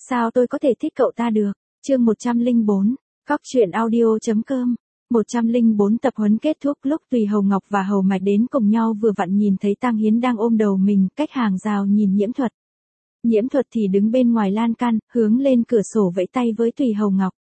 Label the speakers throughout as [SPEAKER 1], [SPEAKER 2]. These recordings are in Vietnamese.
[SPEAKER 1] Sao tôi có thể thích cậu ta được? Chương 104, Cóc truyện audio.com. 104 tập huấn kết thúc lúc Tùy Hầu Ngọc và Hầu Mạch đến cùng nhau vừa vặn nhìn thấy Tang Hiến đang ôm đầu mình cách hàng rào nhìn Nhiễm Thuật. Nhiễm Thuật thì đứng bên ngoài lan can, hướng lên cửa sổ vẫy tay với Tùy Hầu Ngọc.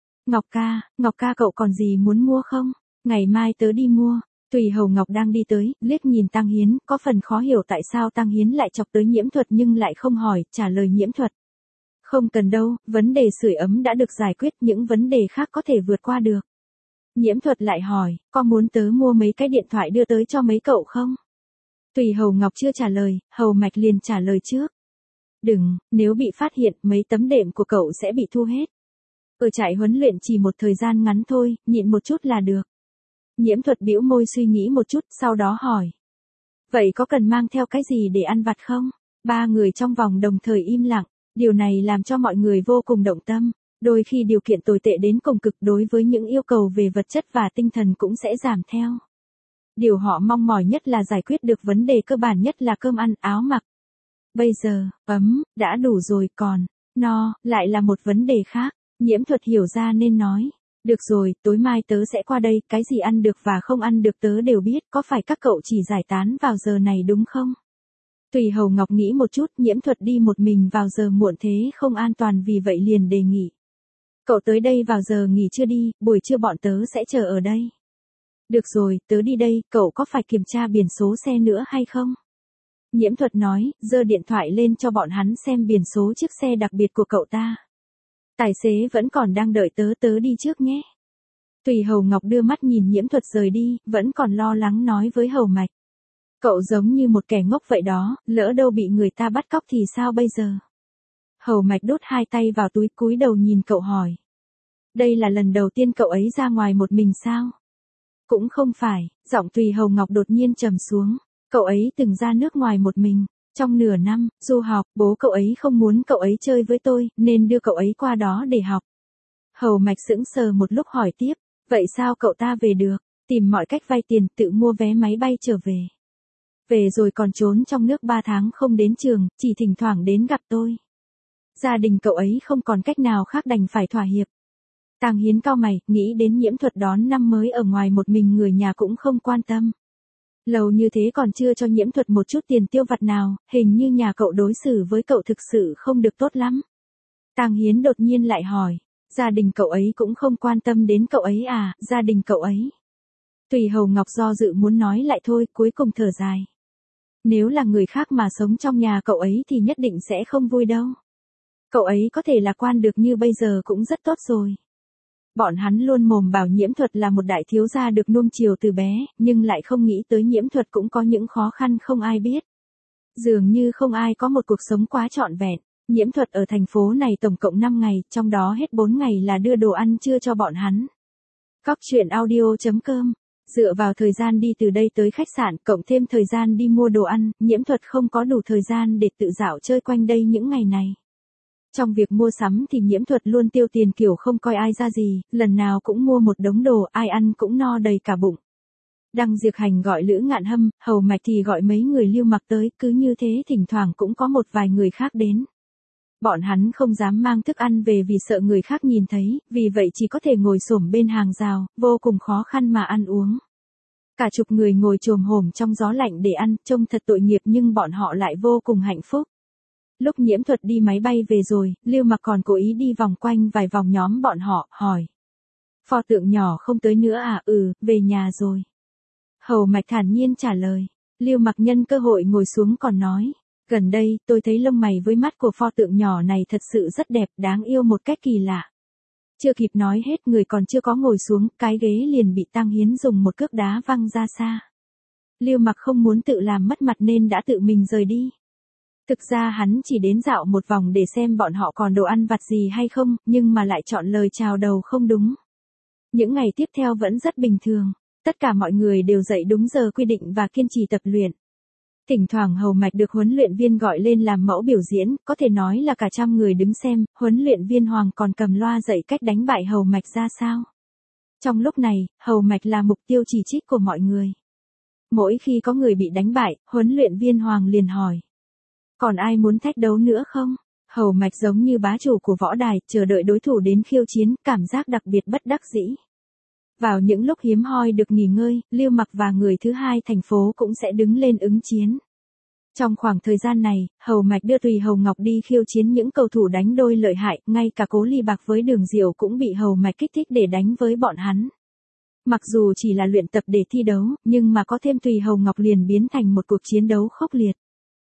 [SPEAKER 1] Ngọc ca cậu còn gì muốn mua không? Ngày mai tớ đi mua. Tùy Hầu Ngọc đang đi tới, liếc nhìn Tang Hiến, có phần khó hiểu tại sao Tang Hiến lại chọc tới Nhiễm Thuật nhưng lại không hỏi, trả lời Nhiễm Thuật. Không cần đâu, vấn đề sưởi ấm đã được giải quyết, những vấn đề khác có thể vượt qua được. Nhiễm Thuật lại hỏi, có muốn tớ mua mấy cái điện thoại đưa tới cho mấy cậu không? Tùy Hầu Ngọc chưa trả lời, Hầu Mạch liền trả lời trước. Đừng, nếu bị phát hiện mấy tấm đệm của cậu sẽ bị thu hết. Ở trại huấn luyện chỉ một thời gian ngắn thôi, nhịn một chút là được. Nhiễm Thuật bĩu môi suy nghĩ một chút, sau đó hỏi. Vậy có cần mang theo cái gì để ăn vặt không? Ba người trong vòng đồng thời im lặng, điều này làm cho mọi người vô cùng động tâm. Đôi khi điều kiện tồi tệ đến cùng cực đối với những yêu cầu về vật chất và tinh thần cũng sẽ giảm theo. Điều họ mong mỏi nhất là giải quyết được vấn đề cơ bản nhất là cơm ăn, áo mặc. Bây giờ, ấm, đã đủ rồi còn, no, lại là một vấn đề khác. Nhiễm Thuật hiểu ra nên nói. Được rồi, tối mai tớ sẽ qua đây, cái gì ăn được và không ăn được tớ đều biết, có phải các cậu chỉ giải tán vào giờ này đúng không? Tùy Hầu Ngọc nghĩ một chút, Nhiễm Thuật đi một mình vào giờ muộn thế không an toàn vì vậy liền đề nghị. Cậu tới đây vào giờ nghỉ trưa đi, buổi trưa bọn tớ sẽ chờ ở đây. Được rồi, tớ đi đây, cậu có phải kiểm tra biển số xe nữa hay không? Nhiễm Thuật nói, giơ điện thoại lên cho bọn hắn xem biển số chiếc xe đặc biệt của cậu ta. Tài xế vẫn còn đang đợi tớ đi trước nhé. Tùy Hầu Ngọc đưa mắt nhìn Nhiễm Thuật rời đi, vẫn còn lo lắng nói với Hầu Mạch. Cậu giống như một kẻ ngốc vậy đó, lỡ đâu bị người ta bắt cóc thì sao bây giờ? Hầu Mạch đút hai tay vào túi cúi đầu nhìn cậu hỏi. Đây là lần đầu tiên cậu ấy ra ngoài một mình sao? Cũng không phải, giọng Tùy Hầu Ngọc đột nhiên trầm xuống. Cậu ấy từng ra nước ngoài một mình. Trong nửa năm, du học, bố cậu ấy không muốn cậu ấy chơi với tôi, nên đưa cậu ấy qua đó để học. Hầu Mạch sững sờ một lúc hỏi tiếp, vậy sao cậu ta về được? Tìm mọi cách vay tiền, tự mua vé máy bay trở về. Về rồi còn trốn trong nước 3 tháng không đến trường, chỉ thỉnh thoảng đến gặp tôi. Gia đình cậu ấy không còn cách nào khác đành phải thỏa hiệp. Tang Hiến cau mày, nghĩ đến Nhiễm Thuật đón năm mới ở ngoài một mình người nhà cũng không quan tâm. Lâu như thế còn chưa cho Nhiễm Thuật một chút tiền tiêu vặt nào, hình như nhà cậu đối xử với cậu thực sự không được tốt lắm. Tang Hiến đột nhiên lại hỏi, gia đình cậu ấy cũng không quan tâm đến cậu ấy à, gia đình cậu ấy. Tùy Hầu Ngọc do dự muốn nói lại thôi, cuối cùng thở dài. Nếu là người khác mà sống trong nhà cậu ấy thì nhất định sẽ không vui đâu. Cậu ấy có thể lạc quan được như bây giờ cũng rất tốt rồi. Bọn hắn luôn mồm bảo Nhiễm Thuật là một đại thiếu gia được nuông chiều từ bé, nhưng lại không nghĩ tới Nhiễm Thuật cũng có những khó khăn không ai biết. Dường như không ai có một cuộc sống quá trọn vẹn. Nhiễm Thuật ở thành phố này tổng cộng 5 ngày, trong đó hết 4 ngày là đưa đồ ăn trưa cho bọn hắn. Cóc truyện audio.com. Dựa vào thời gian đi từ đây tới khách sạn, cộng thêm thời gian đi mua đồ ăn, Nhiễm Thuật không có đủ thời gian để tự dạo chơi quanh đây những ngày này. Trong việc mua sắm thì Nhiễm Thuật luôn tiêu tiền kiểu không coi ai ra gì, lần nào cũng mua một đống đồ, ai ăn cũng no đầy cả bụng. Đăng Diệp Hành gọi Lữ Ngạn Hâm, Hầu Mạch thì gọi mấy người Lưu Mặc tới, cứ như thế thỉnh thoảng cũng có một vài người khác đến. Bọn hắn không dám mang thức ăn về vì sợ người khác nhìn thấy, vì vậy chỉ có thể ngồi xổm bên hàng rào, vô cùng khó khăn mà ăn uống. Cả chục người ngồi chồm hổm trong gió lạnh để ăn, trông thật tội nghiệp nhưng bọn họ lại vô cùng hạnh phúc. Lúc Nhiễm Thuật đi máy bay về rồi, Lưu Mặc còn cố ý đi vòng quanh vài vòng nhóm bọn họ, hỏi. Pho tượng nhỏ không tới nữa à? Về nhà rồi. Hầu Mạch thản nhiên trả lời. Lưu Mặc nhân cơ hội ngồi xuống còn nói. Gần đây, tôi thấy lông mày với mắt của pho tượng nhỏ này thật sự rất đẹp, đáng yêu một cách kỳ lạ. Chưa kịp nói hết người còn chưa có ngồi xuống, cái ghế liền bị Tang Hiến dùng một cước đá văng ra xa. Lưu Mặc không muốn tự làm mất mặt nên đã tự mình rời đi. Thực ra hắn chỉ đến dạo một vòng để xem bọn họ còn đồ ăn vặt gì hay không, nhưng mà lại chọn lời chào đầu không đúng. Những ngày tiếp theo vẫn rất bình thường, tất cả mọi người đều dậy đúng giờ quy định và kiên trì tập luyện. Thỉnh thoảng Hầu Mạch được huấn luyện viên gọi lên làm mẫu biểu diễn, có thể nói là cả trăm người đứng xem, huấn luyện viên Hoàng còn cầm loa dạy cách đánh bại Hầu Mạch ra sao. Trong lúc này, Hầu Mạch là mục tiêu chỉ trích của mọi người. Mỗi khi có người bị đánh bại, huấn luyện viên Hoàng liền hỏi. Còn ai muốn thách đấu nữa không? Hầu Mạch giống như bá chủ của võ đài, chờ đợi đối thủ đến khiêu chiến, cảm giác đặc biệt bất đắc dĩ. Vào những lúc hiếm hoi được nghỉ ngơi, Lưu Mặc và người thứ hai thành phố cũng sẽ đứng lên ứng chiến. Trong khoảng thời gian này, Hầu Mạch đưa Tùy Hầu Ngọc đi khiêu chiến những cầu thủ đánh đôi lợi hại, ngay cả Cố Ly Bạc với Đường Diệu cũng bị Hầu Mạch kích thích để đánh với bọn hắn. Mặc dù chỉ là luyện tập để thi đấu, nhưng mà có thêm Tùy Hầu Ngọc liền biến thành một cuộc chiến đấu khốc liệt.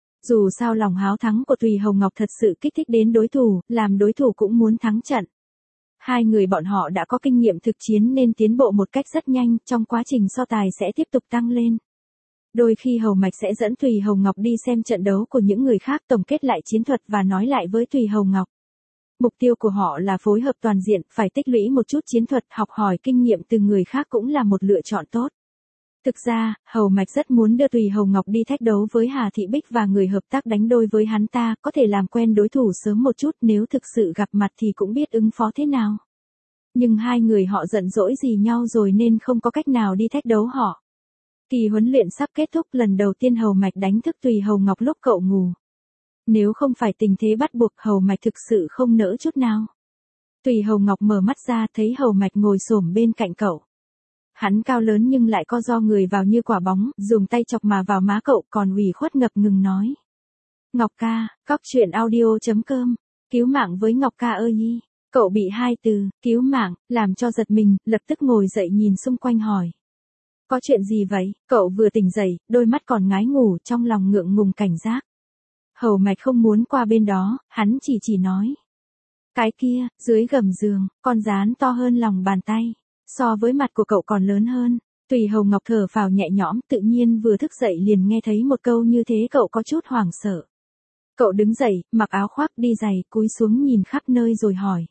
[SPEAKER 1] Dù sao lòng háo thắng của Tùy Hầu Ngọc thật sự kích thích đến đối thủ, làm đối thủ cũng muốn thắng trận. Hai người bọn họ đã có kinh nghiệm thực chiến nên tiến bộ một cách rất nhanh, trong quá trình so tài sẽ tiếp tục tăng lên. Đôi khi Hầu Mạch sẽ dẫn Tùy Hầu Ngọc đi xem trận đấu của những người khác, tổng kết lại chiến thuật và nói lại với Tùy Hầu Ngọc. Mục tiêu của họ là phối hợp toàn diện, phải tích lũy một chút chiến thuật, học hỏi kinh nghiệm từ người khác cũng là một lựa chọn tốt. Thực ra, Hầu Mạch rất muốn đưa Tùy Hầu Ngọc đi thách đấu với Hà Thị Bích và người hợp tác đánh đôi với hắn ta, có thể làm quen đối thủ sớm một chút, nếu thực sự gặp mặt thì cũng biết ứng phó thế nào. Nhưng hai người họ giận dỗi gì nhau rồi nên không có cách nào đi thách đấu họ. Kỳ huấn luyện sắp kết thúc, lần đầu tiên Hầu Mạch đánh thức Tùy Hầu Ngọc lúc cậu ngủ. Nếu không phải tình thế bắt buộc, Hầu Mạch thực sự không nỡ chút nào. Tùy Hầu Ngọc mở mắt ra thấy Hầu Mạch ngồi xổm bên cạnh cậu. Hắn cao lớn nhưng lại co ro người vào như quả bóng, dùng tay chọc mà vào má cậu, còn ủy khuất ngập ngừng nói. Ngọc ca, cóc truyện audio.com, cứu mạng với Ngọc ca ơi nhi. Cậu bị hai từ, cứu mạng, làm cho giật mình, lập tức ngồi dậy nhìn xung quanh hỏi. Có chuyện gì vậy? Cậu vừa tỉnh dậy, đôi mắt còn ngái ngủ, trong lòng ngượng ngùng cảnh giác. Hầu Mạch không muốn qua bên đó, hắn chỉ nói. Cái kia, dưới gầm giường, con gián to hơn lòng bàn tay. So với mặt của cậu còn lớn hơn. Tùy Hầu Ngọc thở phào nhẹ nhõm, tự nhiên vừa thức dậy liền nghe thấy một câu như thế, cậu có chút hoảng sợ. Cậu đứng dậy, mặc áo khoác, đi giày, cúi xuống nhìn khắp nơi rồi hỏi.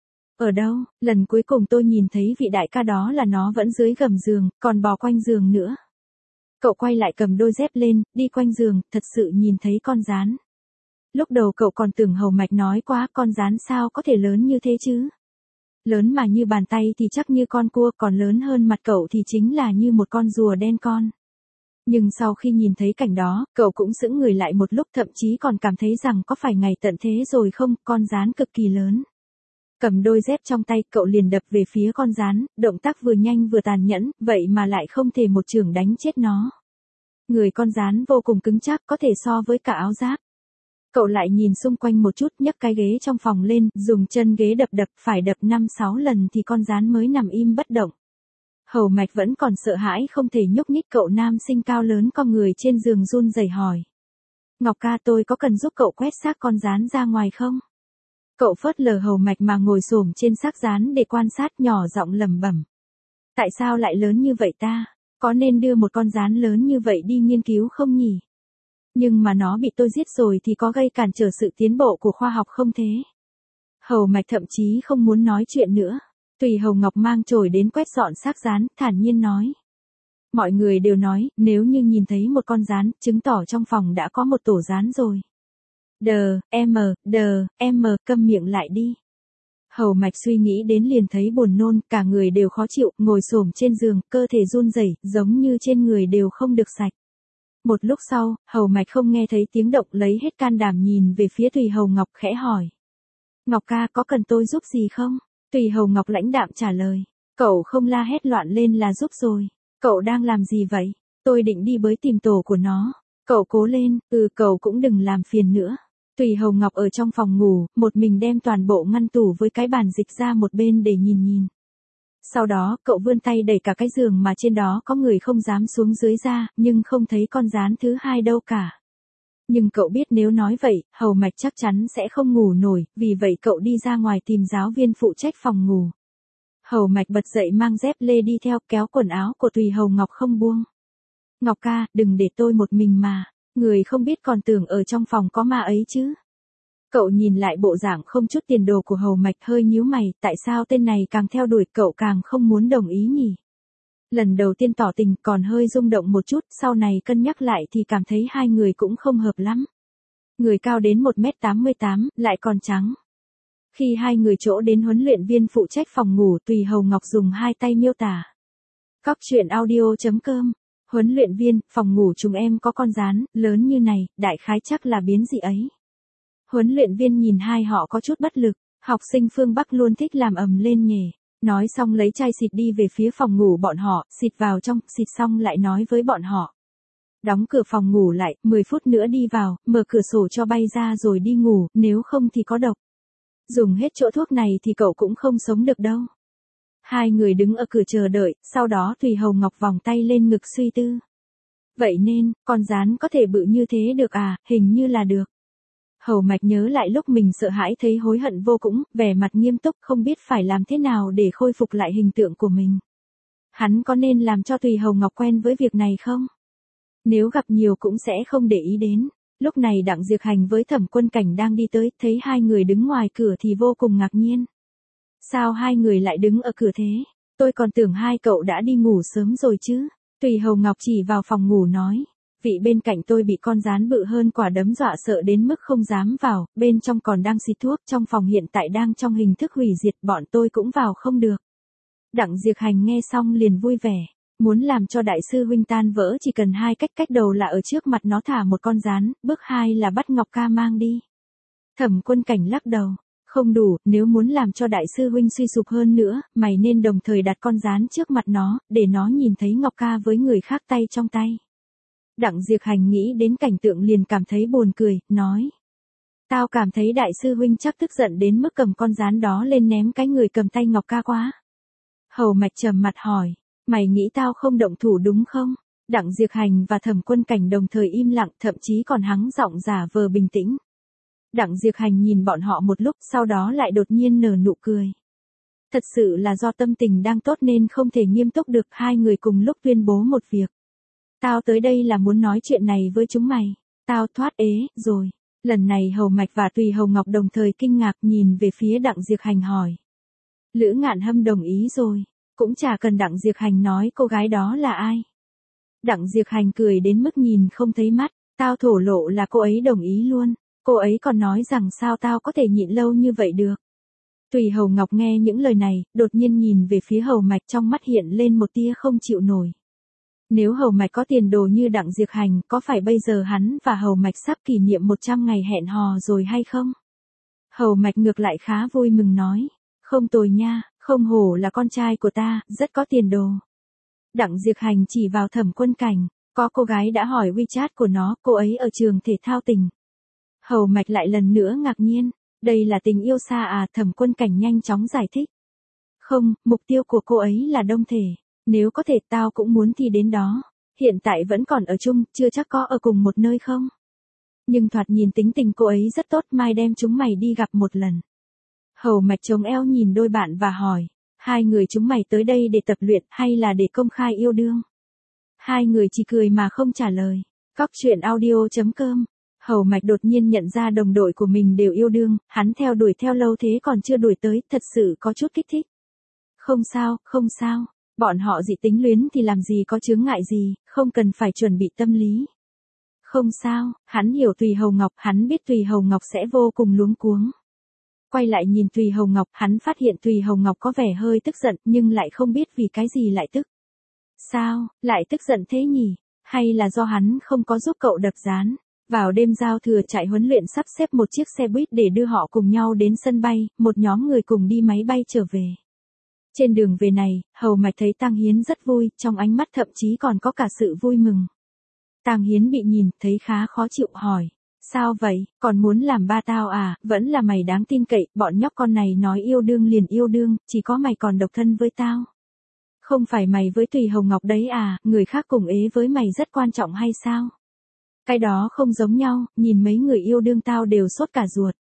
[SPEAKER 1] Ở đâu? Lần cuối cùng tôi nhìn thấy vị đại ca đó là nó vẫn dưới gầm giường, còn bò quanh giường nữa. Cậu quay lại cầm đôi dép lên, đi quanh giường, thật sự nhìn thấy con gián. Lúc đầu cậu còn tưởng Hầu Mạch nói quá, con gián sao có thể lớn như thế chứ? Lớn mà như bàn tay thì chắc như con cua, còn lớn hơn mặt cậu thì chính là như một con rùa đen con. Nhưng sau khi nhìn thấy cảnh đó, cậu cũng sững người lại một lúc, thậm chí còn cảm thấy rằng có phải ngày tận thế rồi không, con gián cực kỳ lớn. Cầm đôi dép trong tay, cậu liền đập về phía con gián, động tác vừa nhanh vừa tàn nhẫn, vậy mà lại không thể một chưởng đánh chết nó. Người con gián vô cùng cứng chắc, có thể so với cả áo giáp. Cậu lại nhìn xung quanh một chút, nhấc cái ghế trong phòng lên, dùng chân ghế đập, phải đập 5-6 lần thì con gián mới nằm im bất động. Hầu Mạch vẫn còn sợ hãi không thể nhúc nhích, cậu nam sinh cao lớn con người trên giường run rẩy hỏi. Ngọc ca, tôi có cần giúp cậu quét xác con gián ra ngoài không? Cậu phớt lờ Hầu Mạch mà ngồi xổm trên xác gián để quan sát, nhỏ giọng lẩm bẩm. Tại sao lại lớn như vậy ta? Có nên đưa một con gián lớn như vậy đi nghiên cứu không nhỉ? Nhưng mà nó bị tôi giết rồi thì có gây cản trở sự tiến bộ của khoa học không thế? Hầu Mạch thậm chí không muốn nói chuyện nữa. Tùy Hầu Ngọc mang chổi đến quét dọn xác gián, thản nhiên nói. Mọi người đều nói, nếu như nhìn thấy một con gián, chứng tỏ trong phòng đã có một tổ gián rồi. Câm miệng lại đi. Hầu Mạch suy nghĩ đến liền thấy buồn nôn, cả người đều khó chịu, ngồi xổm trên giường, cơ thể run rẩy, giống như trên người đều không được sạch. Một lúc sau, Hầu Mạch không nghe thấy tiếng động, lấy hết can đảm nhìn về phía Tùy Hầu Ngọc khẽ hỏi. Ngọc ca, có cần tôi giúp gì không? Tùy Hầu Ngọc lãnh đạm trả lời. Cậu không la hét loạn lên là giúp rồi. Cậu đang làm gì vậy? Tôi định đi bới tìm tổ của nó. Cậu cố lên, cậu cũng đừng làm phiền nữa. Tùy Hầu Ngọc ở trong phòng ngủ, một mình đem toàn bộ ngăn tủ với cái bàn dịch ra một bên để nhìn. Sau đó, cậu vươn tay đẩy cả cái giường mà trên đó có người không dám xuống dưới ra, nhưng không thấy con gián thứ hai đâu cả. Nhưng cậu biết nếu nói vậy, Hầu Mạch chắc chắn sẽ không ngủ nổi, vì vậy cậu đi ra ngoài tìm giáo viên phụ trách phòng ngủ. Hầu Mạch bật dậy mang dép lê đi theo, kéo quần áo của Tùy Hầu Ngọc không buông. Ngọc ca, đừng để tôi một mình mà, người không biết còn tưởng ở trong phòng có ma ấy chứ. Cậu nhìn lại bộ dạng không chút tiền đồ của Hầu Mạch hơi nhíu mày, tại sao tên này càng theo đuổi cậu càng không muốn đồng ý nhỉ? Lần đầu tiên tỏ tình còn hơi rung động một chút, sau này cân nhắc lại thì cảm thấy hai người cũng không hợp lắm. Người cao đến 1m88, lại còn trắng. Khi hai người chỗ đến huấn luyện viên phụ trách phòng ngủ, Tùy Hầu Ngọc dùng hai tay miêu tả. Cóc truyện audio.com, huấn luyện viên, phòng ngủ chúng em có con gián, lớn như này, đại khái chắc là biến dị ấy. Huấn luyện viên nhìn hai họ có chút bất lực, học sinh phương Bắc luôn thích làm ầm lên nhỉ. Nói xong lấy chai xịt đi về phía phòng ngủ bọn họ, xịt vào trong, xịt xong lại nói với bọn họ. Đóng cửa phòng ngủ lại, 10 phút nữa đi vào, mở cửa sổ cho bay ra rồi đi ngủ, nếu không thì có độc. Dùng hết chỗ thuốc này thì cậu cũng không sống được đâu. Hai người đứng ở cửa chờ đợi, sau đó Tùy Hầu Ngọc vòng tay lên ngực suy tư. Vậy nên, con gián có thể bự như thế được à, hình như là được. Hầu Mạch nhớ lại lúc mình sợ hãi thấy hối hận vô cùng, vẻ mặt nghiêm túc không biết phải làm thế nào để khôi phục lại hình tượng của mình. Hắn có nên làm cho Tùy Hầu Ngọc quen với việc này không? Nếu gặp nhiều cũng sẽ không để ý đến. Lúc này Đặng Diệp Hành với Thẩm Quân Cảnh đang đi tới, thấy hai người đứng ngoài cửa thì vô cùng ngạc nhiên. Sao hai người lại đứng ở cửa thế? Tôi còn tưởng hai cậu đã đi ngủ sớm rồi chứ. Tùy Hầu Ngọc chỉ vào phòng ngủ nói. Vị bên cạnh tôi bị con gián bự hơn quả đấm dọa sợ đến mức không dám vào, bên trong còn đang xịt thuốc, trong phòng hiện tại đang trong hình thức hủy diệt, bọn tôi cũng vào không được. Đặng Diệp Hành nghe xong liền vui vẻ. Muốn làm cho đại sư huynh tan vỡ chỉ cần hai cách, cách đầu là ở trước mặt nó thả một con gián, bước 2 là bắt Ngọc Ca mang đi. Thẩm Quân Cảnh lắc đầu. Không đủ, nếu muốn làm cho đại sư huynh suy sụp hơn nữa, mày nên đồng thời đặt con gián trước mặt nó, để nó nhìn thấy Ngọc Ca với người khác tay trong tay. Đặng Diệp Hành nghĩ đến cảnh tượng liền cảm thấy buồn cười, nói. Tao cảm thấy đại sư huynh chắc tức giận đến mức cầm con gián đó lên ném cái người cầm tay Ngọc Ca quá. Hầu Mạch trầm mặt hỏi. Mày nghĩ tao không động thủ đúng không? Đặng Diệp Hành và Thẩm Quân Cảnh đồng thời im lặng, thậm chí còn hắng giọng giả vờ bình tĩnh. Đặng Diệp Hành nhìn bọn họ một lúc, sau đó lại đột nhiên nở nụ cười. Thật sự là do tâm tình đang tốt nên không thể nghiêm túc được, hai người cùng lúc tuyên bố một việc. Tao tới đây là muốn nói chuyện này với chúng mày. Tao thoát ế, rồi. Lần này Hầu Mạch và Tùy Hầu Ngọc đồng thời kinh ngạc nhìn về phía Đặng Diệp Hành hỏi. Lữ Ngạn Hâm đồng ý rồi. Cũng chả cần Đặng Diệp Hành nói cô gái đó là ai. Đặng Diệp Hành cười đến mức nhìn không thấy mắt, tao thổ lộ là cô ấy đồng ý luôn, cô ấy còn nói rằng sao tao có thể nhịn lâu như vậy được. Tùy Hầu Ngọc nghe những lời này, đột nhiên nhìn về phía Hầu Mạch, trong mắt hiện lên một tia không chịu nổi. Nếu Hầu Mạch có tiền đồ như Đặng Diệp Hành, có phải bây giờ hắn và Hầu Mạch sắp kỷ niệm 100 ngày hẹn hò rồi hay không? Hầu Mạch ngược lại khá vui mừng nói, không tồi nha. Không hổ là con trai của ta, rất có tiền đồ. Đặng Diệp Hành chỉ vào Thẩm Quân Cảnh, có cô gái đã hỏi WeChat của nó, cô ấy ở trường thể thao tỉnh. Hầu Mạch lại lần nữa ngạc nhiên, đây là tình yêu xa à? Thẩm Quân Cảnh nhanh chóng giải thích. Không, mục tiêu của cô ấy là Đông Thể, nếu có thể tao cũng muốn thì đến đó. Hiện tại vẫn còn ở chung, chưa chắc có ở cùng một nơi không. Nhưng thoạt nhìn tính tình cô ấy rất tốt, mai đem chúng mày đi gặp một lần. Hầu Mạch chống eo nhìn đôi bạn và hỏi, hai người chúng mày tới đây để tập luyện hay là để công khai yêu đương? Hai người chỉ cười mà không trả lời. Cóc truyện audio.com. Hầu Mạch đột nhiên nhận ra đồng đội của mình đều yêu đương, hắn theo đuổi theo lâu thế còn chưa đuổi tới, thật sự có chút kích thích. Không sao, không sao, bọn họ dị tính luyến thì làm gì có chướng ngại gì, không cần phải chuẩn bị tâm lý. Không sao, hắn hiểu Tùy Hầu Ngọc, hắn biết Tùy Hầu Ngọc sẽ vô cùng luống cuống. Quay lại nhìn Tùy Hầu Ngọc, hắn phát hiện Tùy Hầu Ngọc có vẻ hơi tức giận, nhưng lại không biết vì cái gì lại tức. Sao, lại tức giận thế nhỉ? Hay là do hắn không có giúp cậu đập gián? Vào đêm giao thừa trại huấn luyện sắp xếp một chiếc xe buýt để đưa họ cùng nhau đến sân bay, một nhóm người cùng đi máy bay trở về. Trên đường về này, Hầu Mạch thấy Tang Hiến rất vui, trong ánh mắt thậm chí còn có cả sự vui mừng. Tang Hiến bị nhìn, thấy khá khó chịu hỏi. Sao vậy, còn muốn làm ba tao à, vẫn là mày đáng tin cậy, bọn nhóc con này nói yêu đương liền yêu đương, chỉ có mày còn độc thân với tao. Không phải mày với Tùy Hầu Ngọc đấy à, người khác cùng ế với mày rất quan trọng hay sao? Cái đó không giống nhau, nhìn mấy người yêu đương tao đều sốt cả ruột.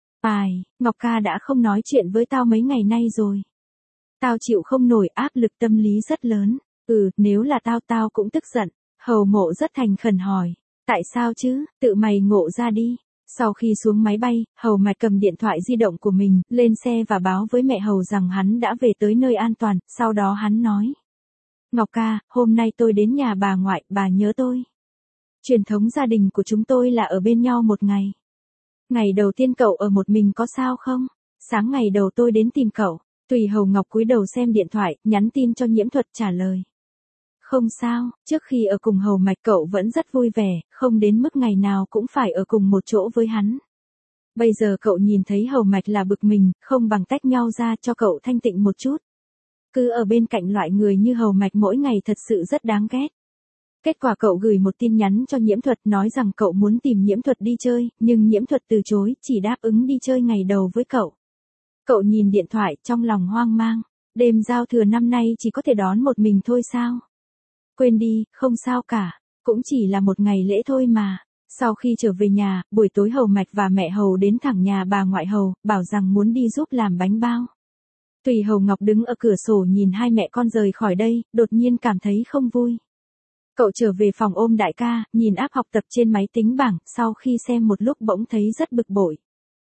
[SPEAKER 1] Ngọc Ca đã không nói chuyện với tao mấy ngày nay rồi. Tao chịu không nổi, áp lực tâm lý rất lớn. Nếu là tao cũng tức giận. Hầu Mộ rất thành khẩn hỏi. Tại sao chứ, tự mày ngộ ra đi. Sau khi xuống máy bay, Hầu Mạch cầm điện thoại di động của mình, lên xe và báo với mẹ Hầu rằng hắn đã về tới nơi an toàn, sau đó hắn nói. Ngọc Ca, hôm nay tôi đến nhà bà ngoại, bà nhớ tôi. Truyền thống gia đình của chúng tôi là ở bên nhau một ngày. Ngày đầu tiên cậu ở một mình có sao không? Sáng ngày đầu tôi đến tìm cậu. Tùy Hầu Ngọc cúi đầu xem điện thoại, nhắn tin cho Nhiễm Thuật trả lời. Không sao, trước khi ở cùng Hầu Mạch cậu vẫn rất vui vẻ, không đến mức ngày nào cũng phải ở cùng một chỗ với hắn. Bây giờ cậu nhìn thấy Hầu Mạch là bực mình, không bằng tách nhau ra cho cậu thanh tịnh một chút. Cứ ở bên cạnh loại người như Hầu Mạch mỗi ngày thật sự rất đáng ghét. Kết quả cậu gửi một tin nhắn cho Nhiễm Thuật nói rằng cậu muốn tìm Nhiễm Thuật đi chơi, nhưng Nhiễm Thuật từ chối, chỉ đáp ứng đi chơi ngày đầu với cậu. Cậu nhìn điện thoại trong lòng hoang mang, đêm giao thừa năm nay chỉ có thể đón một mình thôi sao? Quên đi, không sao cả, cũng chỉ là một ngày lễ thôi mà. Sau khi trở về nhà, buổi tối Hầu Mạch và mẹ Hầu đến thẳng nhà bà ngoại Hầu, bảo rằng muốn đi giúp làm bánh bao. Tùy Hầu Ngọc đứng ở cửa sổ nhìn hai mẹ con rời khỏi đây, đột nhiên cảm thấy không vui. Cậu trở về phòng ôm đại ca, nhìn app học tập trên máy tính bảng, sau khi xem một lúc bỗng thấy rất bực bội.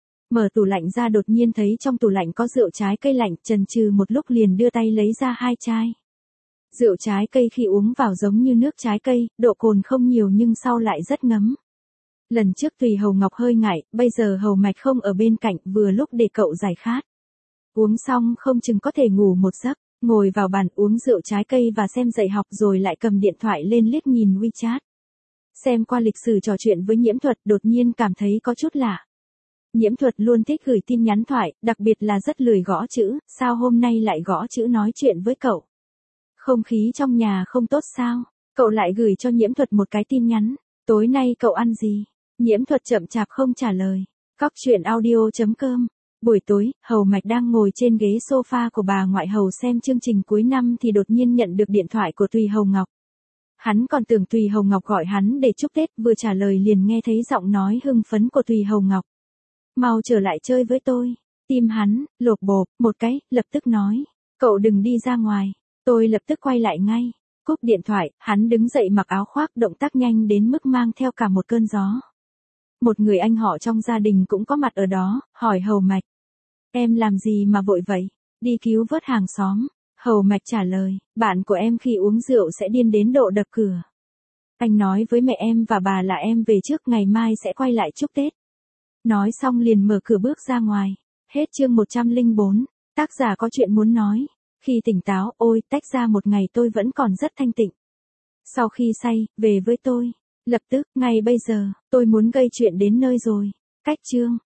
[SPEAKER 1] Mở tủ lạnh ra đột nhiên thấy trong tủ lạnh có rượu trái cây lạnh, chần chừ một lúc liền đưa tay lấy ra 2 chai. Rượu trái cây khi uống vào giống như nước trái cây, độ cồn không nhiều nhưng sau lại rất ngấm. Lần trước Tùy Hầu Ngọc hơi ngại, bây giờ Hầu Mạch không ở bên cạnh, vừa lúc để cậu giải khát. Uống xong không chừng có thể ngủ một giấc, ngồi vào bàn uống rượu trái cây và xem dạy học rồi lại cầm điện thoại lên liếc nhìn WeChat. Xem qua lịch sử trò chuyện với Nhiễm Thuật đột nhiên cảm thấy có chút lạ. Nhiễm Thuật luôn thích gửi tin nhắn thoại, đặc biệt là rất lười gõ chữ, sao hôm nay lại gõ chữ nói chuyện với cậu? Không khí trong nhà không tốt sao? Cậu lại gửi cho Nhiễm Thuật một cái tin nhắn, tối nay cậu ăn gì? Nhiễm Thuật chậm chạp không trả lời. Cóc truyện audio.com. Buổi tối, Hầu Mạch đang ngồi trên ghế sofa của bà ngoại Hầu xem chương trình cuối năm thì đột nhiên nhận được điện thoại của Tùy Hầu Ngọc. Hắn còn tưởng Tùy Hầu Ngọc gọi hắn để chúc Tết, vừa trả lời liền nghe thấy giọng nói hưng phấn của Tùy Hầu Ngọc. Mau trở lại chơi với tôi. Tim hắn, lột bột, một cái, lập tức nói. Cậu đừng đi ra ngoài. Tôi lập tức quay lại ngay. Cúp điện thoại, hắn đứng dậy mặc áo khoác, động tác nhanh đến mức mang theo cả một cơn gió. Một người anh họ trong gia đình cũng có mặt ở đó, hỏi Hầu Mạch. Em làm gì mà vội vậy? Đi cứu vớt hàng xóm. Hầu Mạch trả lời, bạn của em khi uống rượu sẽ điên đến độ đập cửa. Anh nói với mẹ em và bà là em về trước, ngày mai sẽ quay lại chúc Tết. Nói xong liền mở cửa bước ra ngoài. Hết chương 104, tác giả có chuyện muốn nói. Khi tỉnh táo, ôi, tách ra một ngày tôi vẫn còn rất thanh tịnh. Sau khi say, về với tôi. Lập tức, ngay bây giờ, tôi muốn gây chuyện đến nơi rồi. Cách chương.